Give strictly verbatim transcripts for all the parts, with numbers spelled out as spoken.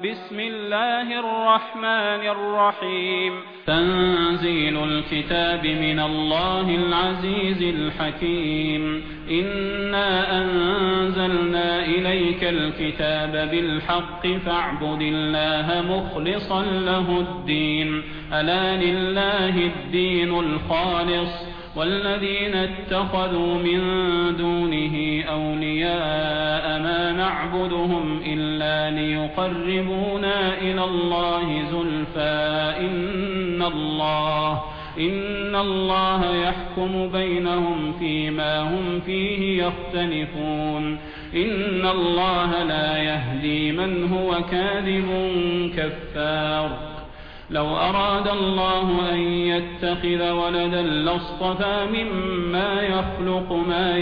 بسم الله الرحمن الرحيم تنزيل الكتاب من الله العزيز الحكيم إنا أنزلنا إليك الكتاب بالحق فاعبد الله مخلصا له الدين ألا لله الدين الخالص والذين اتخذوا من دونه أولياء ما نعبدهم إلا ليقربونا إلى الله زلفى إن الله إن الله يحكم بينهم فيما هم فيه يختلفون إن الله لا يهدي من هو كاذب كفار لو أراد الله أن يتخذ ولدا لاصطفى مما يخلق ما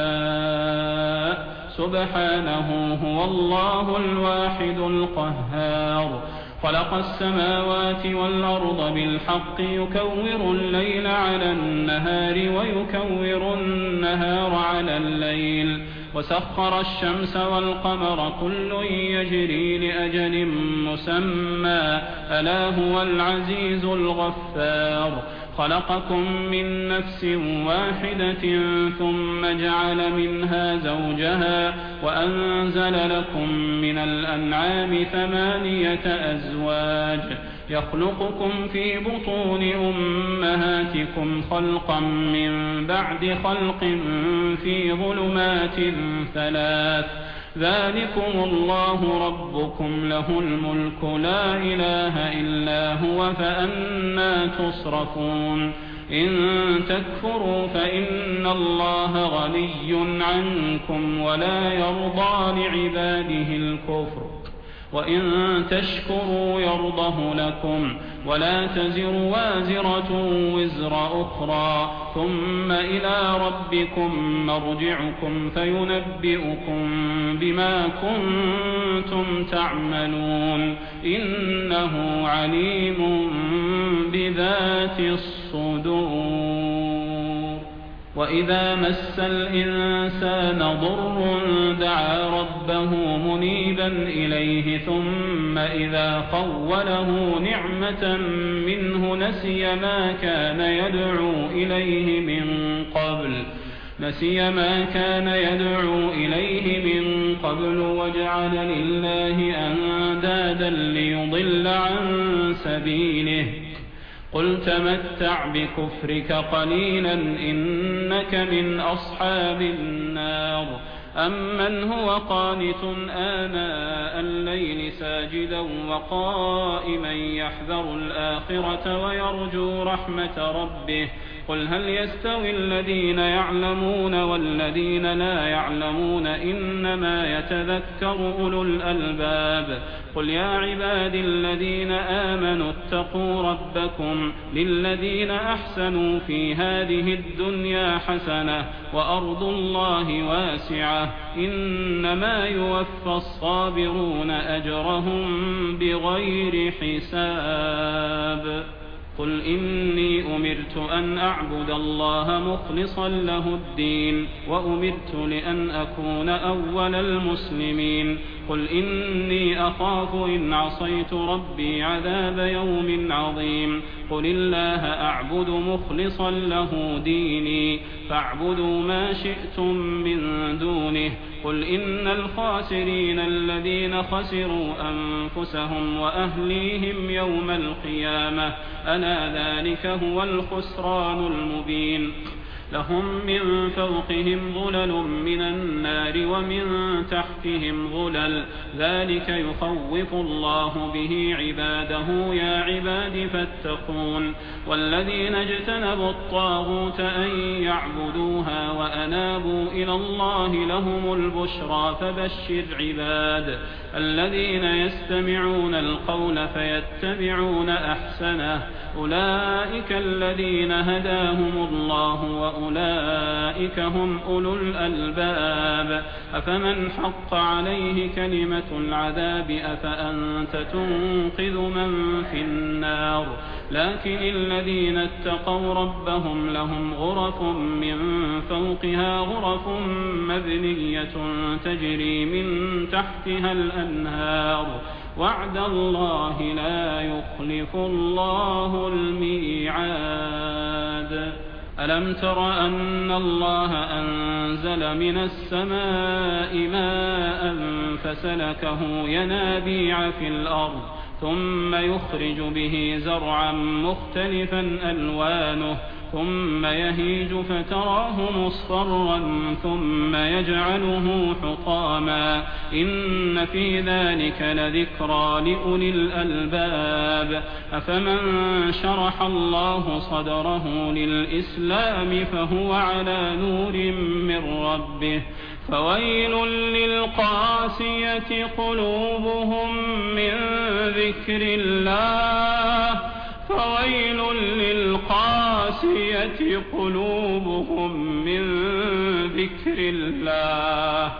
يشاء سبحانه هو الله الواحد القهار خلق السماوات والأرض بالحق يكور الليل على النهار ويكور النهار على الليل وسخر الشمس والقمر كل يجري لأجل مسمى ألا هو العزيز الغفار خلقكم من نفس واحدة ثم جعل منها زوجها وأنزل لكم من الأنعام ثمانية أزواج يخلقكم في بطون أمهاتكم خلقا من بعد خلق في ظلمات ثلاث ذلكم الله ربكم له الملك لا إله إلا هو فأنى تصرفون إن تكفروا فإن الله غني عنكم ولا يرضى لعباده الكفر وإن تشكروا يرضه لكم ولا تزر وازرة وزر أخرى ثم إلى ربكم مرجعكم فينبئكم بما كنتم تعملون إنه عليم بذات الصدور وإذا مس الإنسان ضر دعا ربه منيبا إليه ثم إذا خوله نعمة منه نسي ما كان يدعو إليه من قبل نسي ما كان يدعو إليه من قبل وجعل لله أندادا ليضل عن سبيله قل تمتع بكفرك قليلا إنك من أصحاب النار أمن هو قانت آناء الليل ساجدا وقائما يحذر الآخرة ويرجو رحمة ربه قل هل يستوي الذين يعلمون والذين لا يعلمون إنما يتذكر أولو الألباب قل يا عباد الذين آمنوا اتقوا ربكم للذين أحسنوا في هذه الدنيا حسنة وأرض الله واسعة إنما يوفى الصابرون أجرهم بغير حساب قل إني أمرت أن أعبد الله مخلصا له الدين وأمرت لأن أكون أول المسلمين قل إني أخاف إن عصيت ربي عذاب يوم عظيم قل الله أعبد مخلصا له ديني فاعبدوا ما شئتم من دونه قل إن الخاسرين الذين خسروا أنفسهم وأهليهم يوم القيامة ألا ذلك هو الخسران المبين لهم من فوقهم ظلل من النار ومن تحتهم ظلل ذلك يخوف الله به عباده يا عباد فاتقون والذين اجتنبوا الطاغوت أن يعبدوها وأنابوا إلى الله لهم البشرى فبشر عباد الذين يستمعون القول فيتبعون أحسنه أولئك الذين هداهم الله وأولئك هم أولو الألباب أفمن حق عليه كلمة العذاب أفأنت تنقذ من في النار لكن الذين اتقوا ربهم لهم غرف من فوقها غرف مبنية تجري من تحتها الأنهار وعد الله لا يخلف الله الميعاد. ألم تر أن الله أنزل من السماء ماء فسلكه ينابيع في الأرض ثم يخرج به زرعا مختلفا ألوانه ثم يهيج فتراه مصفرا ثم يجعله حطاما إن في ذلك لذكرى لأولي الألباب. أفمن شرح الله صدره للإسلام فهو على نور من ربه فويل للقاسية قلوبهم من ذكر الله فويل للقاسية قلوبهم من ذكر الله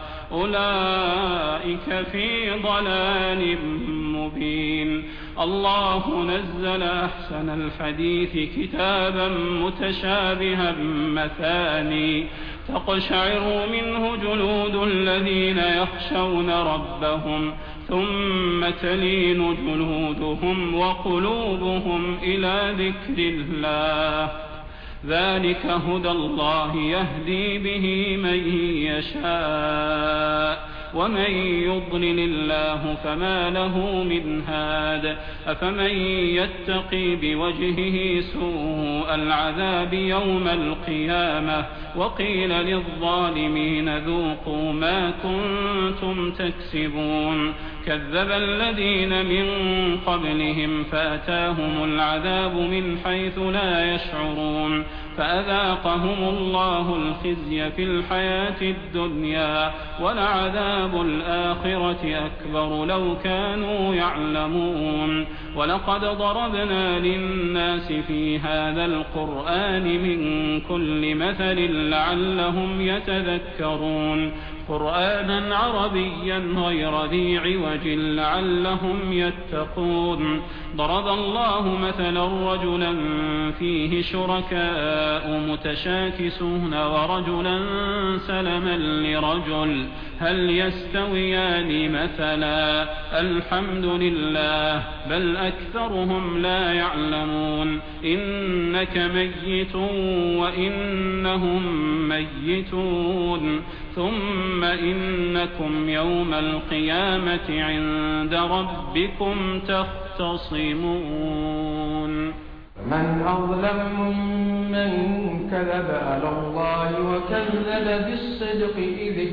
أولئك في ضلال مبين. الله نزل أحسن الحديث كتابا متشابها مثاني تقشعر منه جلود الذين يخشون ربهم ثم تلين جلودهم وقلوبهم إلى ذكر الله ذلك هدى الله يهدي به من يشاء ومن يضلل الله فما له من هاد. أفمن يتقي بوجهه سوء العذاب يوم القيامة وقيل للظالمين ذوقوا ما كنتم تكسبون. كذب الذين من قبلهم فأتاهم العذاب من حيث لا يشعرون فأذاقهم الله الخزي في الحياة الدنيا ولعذاب الآخرة أكبر لو كانوا يعلمون. ولقد ضربنا للناس في هذا القرآن من كل مثل لعلهم يتذكرون قرآنا عربيا غير ذي عوج لعلهم يتقون. ضرب الله مثلا رجلا فيه شركاء متشاكسون ورجلا سلما لرجل هل يستويان مثلا الحمد لله بل أكثرهم لا يعلمون. إنك ميت وإنهم ميتون ثم إنكم يوم القيامة عند ربكم تختصمون. من أظلم ممن كذب على الله وكذب بالصدق إذ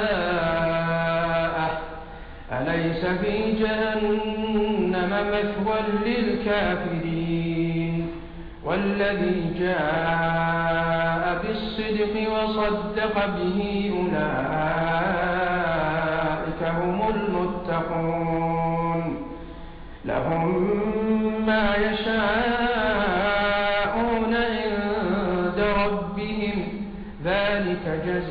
جاءه أليس في جهنم مثوى للكافرين. والذي جاء بالصدق وصدق به أولئك هم المتقون لهم ما يشاءون عند ربهم ذلك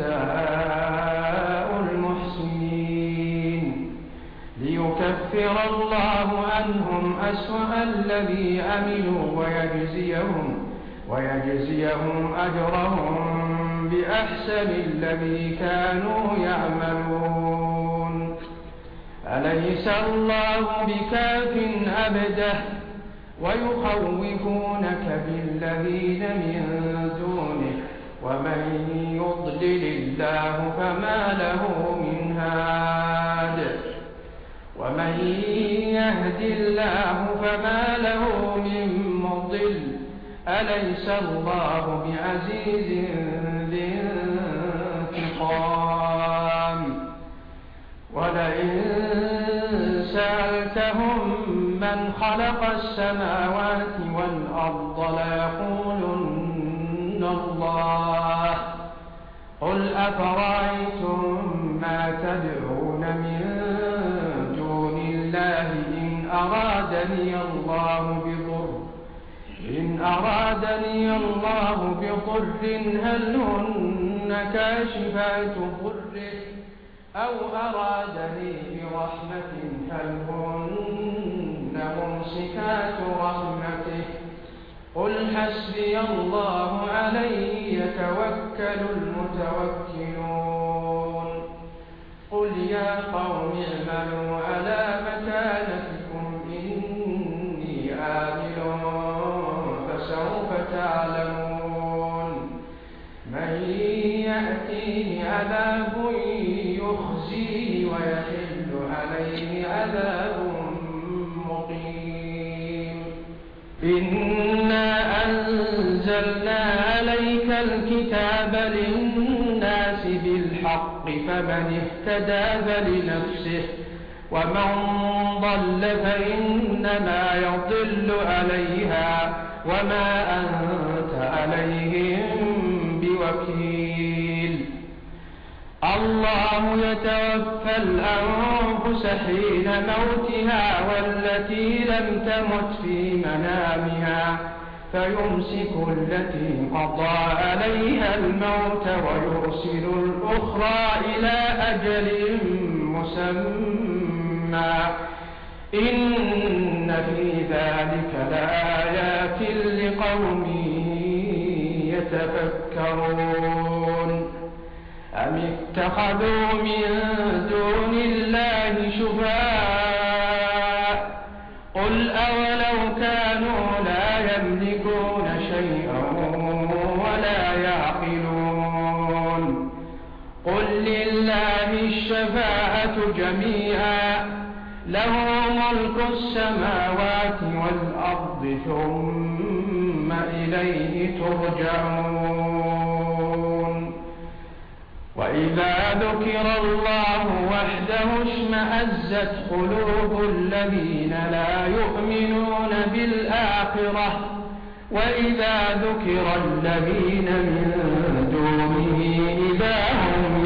جزاء المحسنين ليكفر الله عنهم أسوأ الذي عملوا ويجزيهم ويجزيهم أجرهم بأحسن الذي كانوا يعملون. أليس الله بكاف عبده ويخوفونك بالذين من دونه ومن يضلل الله فما له من هاد ومن يهد الله فما له من مضل. أليس الله بعزيز ذي انتقام. ولئن سألتهم من خلق السماوات والأرض ليقولن الله قل أفرأيتم ما تدعون من دون الله إن أرادني الله بضر إن أرادني الله بضر هل هن كاشفات ضره أو أرادني برحمة هل هن ممسكات رحمته قل حسبي الله عليه يتوكل المتوكلون. قل يا قوم اعملوا على مكانتكم إنا أنزلنا عليك الكتاب للناس بالحق فمن اهتدى فلنفسه ومن ضل فإنما يضل عليها وما أنت عليهم بوكيل. الله يتوفى الأنفس حين موتها والتي لم تمت في منامها فيمسك التي قضى عليها الموت ويرسل الأخرى إلى أجل مسمى إن في ذلك لآيات لقوم يتفكرون. أم اتخذوا من دون الله شفعاء قل أولو كانوا لا يملكون شيئا ولا يعقلون قل لله الشفاعة جميعا له ملك السماوات والأرض ثم إليه ترجعون. وإذا ذكر الله وحده اشمأزت قلوب الذين لا يؤمنون بالآخرة وإذا ذكر الذين من دونه إذا هم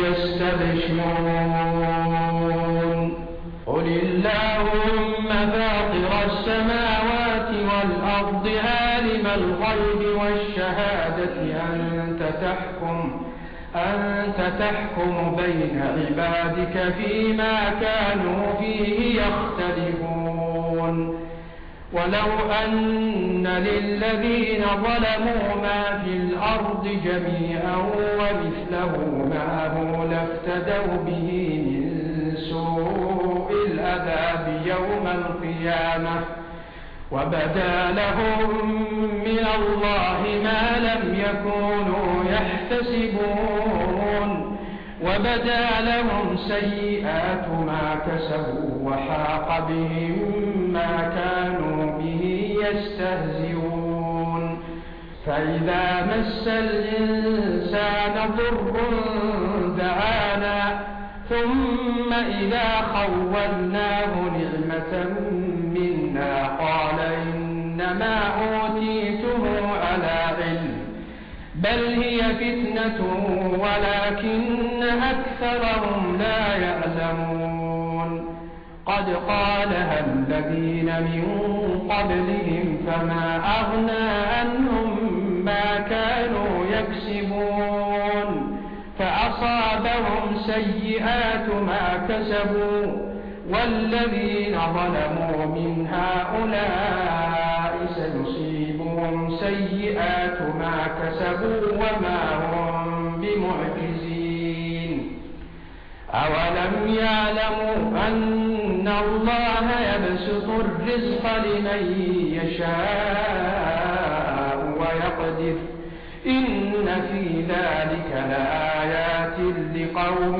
يستبشرون. قل اللهم فاطر السماوات والأرض عالم الغيب والشهادة أنت تحكم أنت تحكم بين عبادك فيما كانوا فيه يختلفون. ولو أن للذين ظلموا ما في الأرض جميعا ومثله معه لافتدوا به من سوء العذاب يوم القيامة وبدا لهم من الله ما لم يكونوا يحتسبون وبدا لهم سيئات ما كسبوا وحاق بهم ما كانوا به يستهزئون. فإذا مس الإنسان ضر دعانا ثم إذا خولناه نعمة منا قال إنما أوتيته على علم بل هي فتنة ولكن أكثرهم لا يعلمون. قد قالها الذين من قبلهم فما أغنى عنهم ما كانوا يكسبون فأصابهم سيئات ما كسبوا والذين ظلموا من هؤلاء سيصيبهم سيئات ما كسبوا وما هم بمعجزين. أولم يعلموا أن الله يبسط الرزق لمن يشاء ويقدر إن في ذلك لآيات لقوم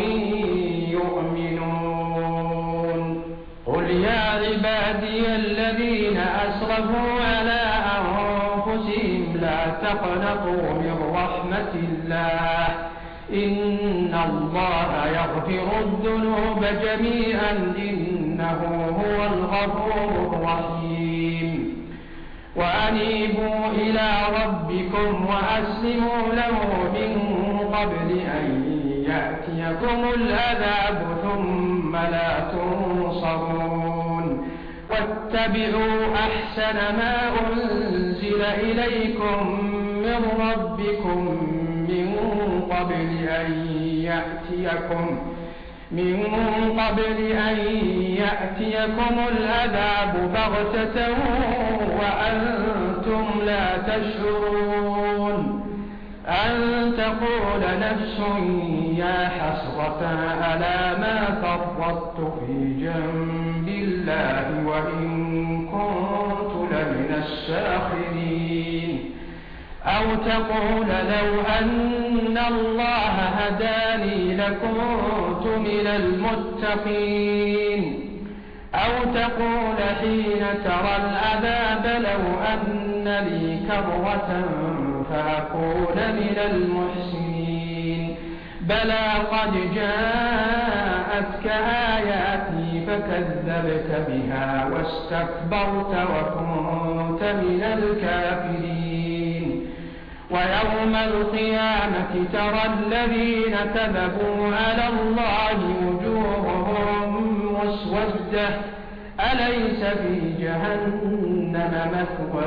يؤمنون. قل يا عبادي الذين أسرفوا على أنفسهم لا تقنطوا من رحمة الله إن الله يغفر الذنوب جميعا إنه هو الغفور الرحيم. وأنيبوا إلى ربكم وأسلموا له من قبل أن يأتيكم العذاب ثم لا تنصرون. واتبعوا أحسن ما أنزل إليكم من ربكم من قبل أن يأتيكم من قبل أن يأتيكم العذاب بغتة وأنتم لا تشعرون أن تقول نفس يا حسرة على ما فرطت في جنب الله وإن كنت لمن الساخرين. أو تقول لو أن الله هداني لكنت من المتقين. أو تقول حين ترى العذاب لو أن لي كرة فأكون من المحسنين بلى قد جاءتك آياتي فكذبت بها واستكبرت وكنت من الكافرين ويوم القيامة ترى الذين كذبوا على الله وجوههم مسودة أليس في جهنم مثوى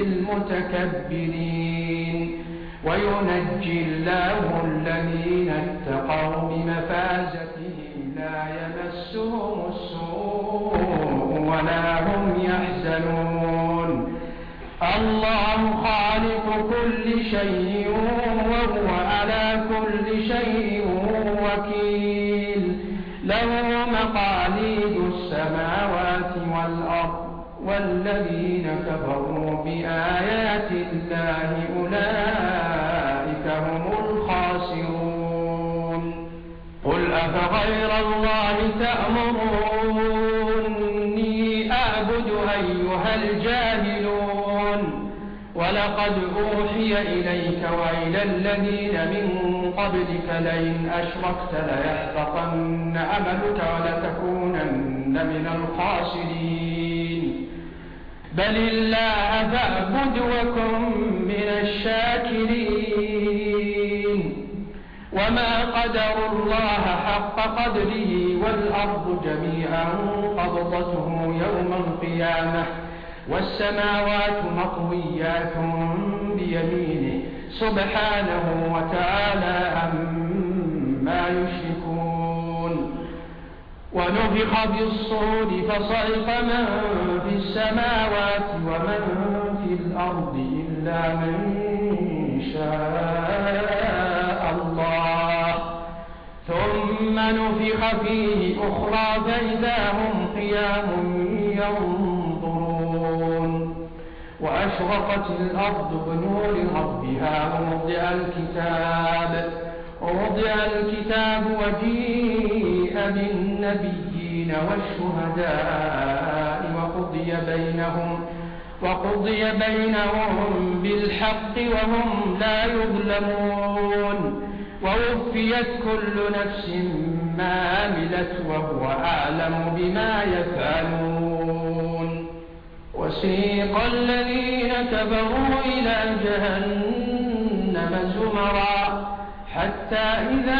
للمتكبرين وينجي الله الذين اتقوا بمفازتهم لا يمسهم السوء ولا هم يحزنون الله خالق كل شيء وهو على كل شيء وكيل له مقاليد السماوات والأرض والذين كفروا بآيات الله أولئك هم الخاسرون قل أفغير الله تأمروني أعبد أيها الجاهلون ولقد أوحي إليك وإلى الذين من قبلك لئن أشركت ليحبطن عملك ولتكونن من الخاسرين بل الله فاعبد وكن من الشاكرين وما قدر الله حق قدره والأرض جميعا قبضته يوم القيامة والسماوات مطويات بيمينه سبحانه وتعالى عما يشركون ونفخ بالصور فصعق من في السماوات ومن في الأرض إلا من شاء الله ثم نفخ فيه أخرى فإذا هم قيام ينظرون وأشرقت الأرض بنور ربها ووضع الكتاب ووضع الكتاب وجيء بالنبيين والشهداء وقضي بينهم وقضي بينهم بالحق وهم لا يظلمون ووفيت كل نفس ما عملت وهو أعلم بما يفعلون وسيق الذين كفروا إلى جهنم زمرا حتى إذا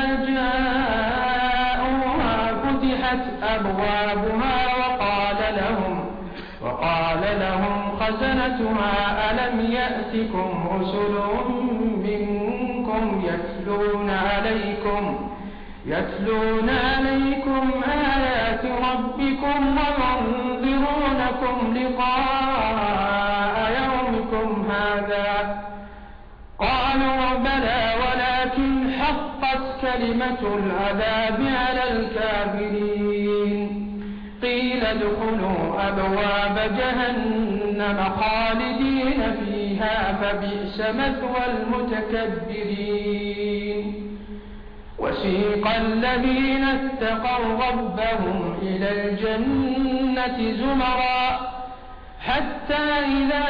جاءوها فتحت أبوابها وقال لهم وقال لهم خزنتها ألم يأتكم رسل منكم يتلون عليكم يتلون عليكم آيات ربكم وينذرونكم لقاء يومكم هذا قالوا بلى ولكن حقت كلمة العذاب على الكافرين قيل ادخلوا أبواب جهنم خالدين فيها فبئس مثوى المتكبرين وسيق الذين اتقوا ربهم إلى الجنة زمرا حتى إذا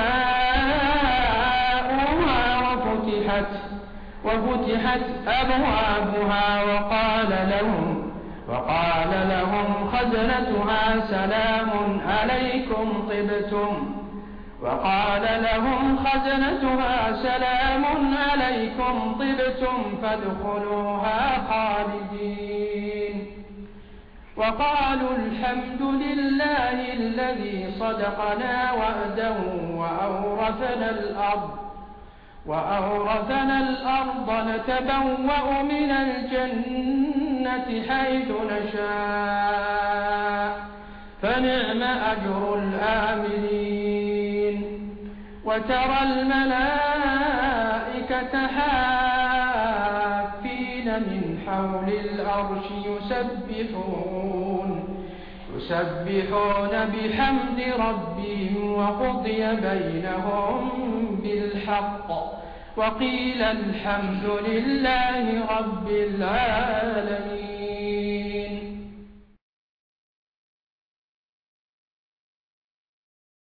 جاءوها وفتحت وفتحت أبوابها وقال لهم وقال لهم خزنتها سلام عليكم طبتم وقال لهم خزنتها سلام عليكم طبتم فادخلوها خالدين وقالوا الحمد لله الذي صدقنا وعده وأورثنا الأرض وأورثنا الأرض نتبوأ من الجنة حيث نشاء فنعم أجر الآملين وترى الملائكة حافين من حول العرش يسبحون يسبحون بحمد ربهم وقضي بينهم بالحق وقيل الحمد لله رب العالمين